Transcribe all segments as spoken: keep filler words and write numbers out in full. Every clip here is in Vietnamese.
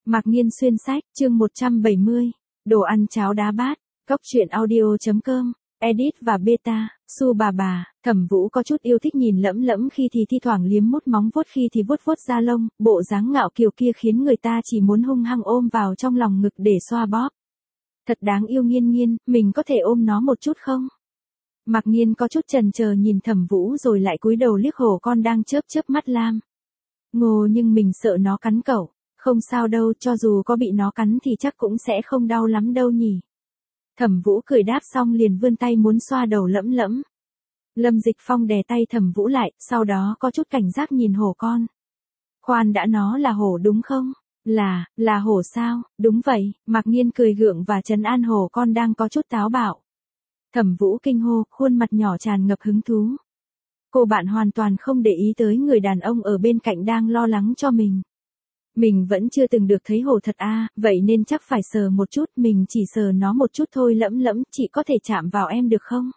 Mạc Nghiên xuyên sách, chương một trăm bảy mươi. Đồ ăn cháo đá bát, cốc truyện audio.com, edit và beta, Su bà bà. Thẩm Vũ có chút yêu thích nhìn Lẫm Lẫm khi thì thi thoảng liếm mút móng vuốt khi thì vuốt vuốt da lông, bộ dáng ngạo kiều kia khiến người ta chỉ muốn hung hăng ôm vào trong lòng ngực để xoa bóp. Thật đáng yêu Nghiên Nghiên, mình có thể ôm nó một chút không? Mạc Nghiên có chút chần chờ nhìn Thẩm Vũ rồi lại cúi đầu liếc hổ con đang chớp chớp mắt lam. Ngô, nhưng mình sợ nó cắn cậu. Không sao đâu, cho dù có bị nó cắn thì chắc cũng sẽ không đau lắm đâu nhỉ. Thẩm Vũ cười đáp xong liền vươn tay muốn xoa đầu Lẫm Lẫm. Lâm Dịch Phong đè tay Thẩm Vũ lại, sau đó có chút cảnh giác nhìn hổ con. Khoan đã, nó là hổ đúng không? Là, là hổ sao? Đúng vậy. Mạc Nghiên cười gượng và trấn an hổ con đang có chút táo bạo. Thẩm Vũ kinh hô, khuôn mặt nhỏ tràn ngập hứng thú. Cô bạn hoàn toàn không để ý tới người đàn ông ở bên cạnh đang lo lắng cho mình. Mình vẫn chưa từng được thấy hổ thật à, vậy nên chắc phải sờ một chút, mình chỉ sờ nó một chút thôi. Lẫm Lẫm, chị có thể chạm vào em được không?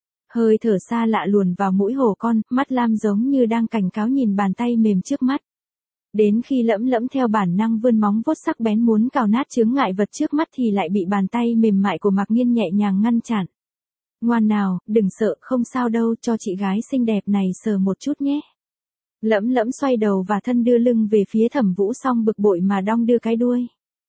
Hơi thở xa lạ luồn vào mũi hổ con, mắt lam giống như đang cảnh cáo nhìn bàn tay mềm trước mắt. Đến khi Lẫm Lẫm theo bản năng vươn móng vuốt sắc bén muốn cào nát chướng ngại vật trước mắt thì lại bị bàn tay mềm mại của Mạc Nghiên nhẹ nhàng ngăn chặn. Ngoan nào, đừng sợ, không sao đâu, cho chị gái xinh đẹp này sờ một chút nhé. Lẫm Lẫm xoay đầu và thân đưa lưng về phía Thẩm Vũ xong bực bội mà đong đưa cái đuôi.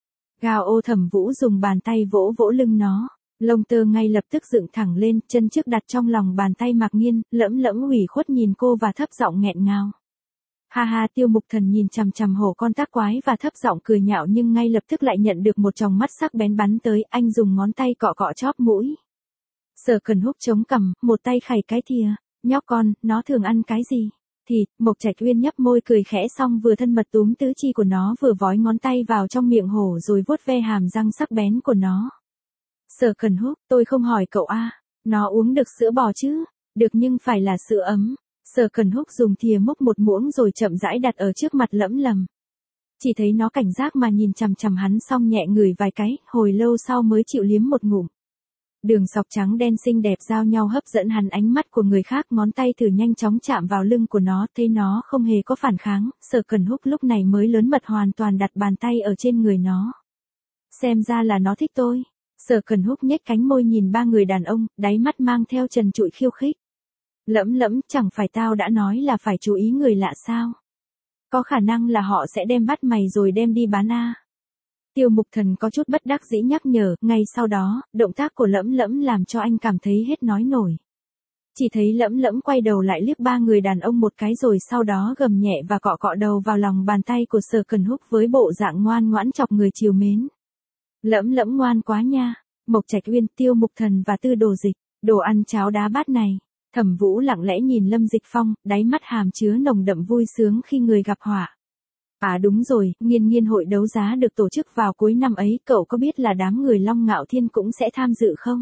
Gào ô, Thẩm Vũ dùng bàn tay vỗ vỗ lưng nó. Lông tơ ngay lập tức dựng thẳng lên, chân trước đặt trong lòng bàn tay Mạc Nghiên. Lẫm Lẫm ủy khuất nhìn cô và thấp giọng nghẹn ngào. Ha ha, Tiêu Mục Thần nhìn chằm chằm hổ con tác quái và thấp giọng cười nhạo nhưng ngay lập tức lại nhận được một tròng mắt sắc bén bắn tới, anh dùng ngón tay cọ cọ chóp mũi. Sở Cần Húc chống cằm, một tay khày cái thìa. Nhóc con, nó thường ăn cái gì? Thịt. Mộc Trạch Uyên nhấp môi cười khẽ xong vừa thân mật túm tứ chi của nó vừa vói ngón tay vào trong miệng hổ rồi vuốt ve hàm răng sắc bén của nó. Sở Cần Húc, tôi không hỏi cậu a, à. Nó uống được sữa bò chứ? Được, nhưng phải là sữa ấm. Sở Cần Húc dùng thìa múc một muỗng rồi chậm rãi đặt ở trước mặt Lẫm Lầm. Chỉ thấy nó cảnh giác mà nhìn chằm chằm hắn xong nhẹ ngửi vài cái, hồi lâu sau mới chịu liếm một ngụm. Đường sọc trắng đen xinh đẹp giao nhau hấp dẫn hắn ánh mắt của người khác, ngón tay thử nhanh chóng chạm vào lưng của nó, thấy nó không hề có phản kháng, Sở Cần Húc lúc này mới lớn mật hoàn toàn đặt bàn tay ở trên người nó. Xem ra là nó thích tôi. Sở Cần Húc nhếch cánh môi nhìn ba người đàn ông, đáy mắt mang theo trần trụi khiêu khích. Lẫm Lẫm, chẳng phải tao đã nói là phải chú ý người lạ sao? Có khả năng là họ sẽ đem bắt mày rồi đem đi bán à? Tiêu Mục Thần có chút bất đắc dĩ nhắc nhở, ngay sau đó, động tác của Lẫm Lẫm làm cho anh cảm thấy hết nói nổi. Chỉ thấy Lẫm Lẫm quay đầu lại liếc ba người đàn ông một cái rồi sau đó gầm nhẹ và cọ cọ đầu vào lòng bàn tay của Sở Cần Húc với bộ dạng ngoan ngoãn chọc người trìu mến. Lẫm Lẫm ngoan quá nha. Mộc Trạch Uyên, Tiêu Mục Thần và Tư Đồ Dịch, đồ ăn cháo đá bát này. Thẩm Vũ lặng lẽ nhìn Lâm Dịch Phong, đáy mắt hàm chứa nồng đậm vui sướng khi người gặp họa. À đúng rồi, Nghiên Nghiên hội đấu giá được tổ chức vào cuối năm ấy, cậu có biết là đám người Long Ngạo Thiên cũng sẽ tham dự không?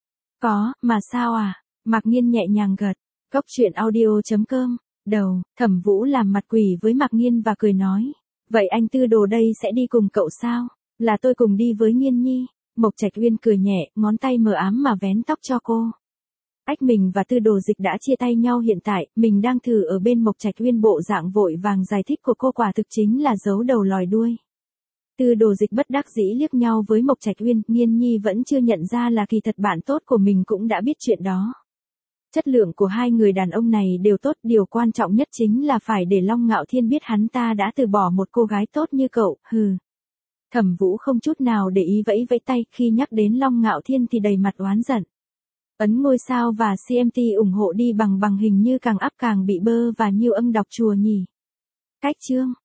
Có, mà sao à? Mạc Nghiên nhẹ nhàng gật. Cốc truyện audio.com. Đầu, Thẩm Vũ làm mặt quỷ với Mạc Nghiên và cười nói. Vậy anh Tư Đồ đây sẽ đi cùng cậu sao? Là tôi cùng đi với Nghiên Nhi. Mộc Trạch Uyên cười nhẹ, ngón tay mờ ám mà vén tóc cho cô. Ách, mình và Tư Đồ Dịch đã chia tay nhau, hiện tại, mình đang thử ở bên Mộc Trạch Uyên. Bộ dạng vội vàng giải thích của cô quả thực chính là giấu đầu lòi đuôi. Tư Đồ Dịch bất đắc dĩ liếc nhau với Mộc Trạch Uyên, Nghiên Nhi vẫn chưa nhận ra là kỳ thật bạn tốt của mình cũng đã biết chuyện đó. Chất lượng của hai người đàn ông này đều tốt, điều quan trọng nhất chính là phải để Long Ngạo Thiên biết hắn ta đã từ bỏ một cô gái tốt như cậu, hừ. Thẩm Vũ không chút nào để ý vẫy vẫy tay, khi nhắc đến Long Ngạo Thiên thì đầy mặt oán giận. Ấn ngôi sao và xê em tê ủng hộ đi bằng bằng hình như càng ắp càng bị bơ và nhiều âm đọc chùa nhỉ. Cách chương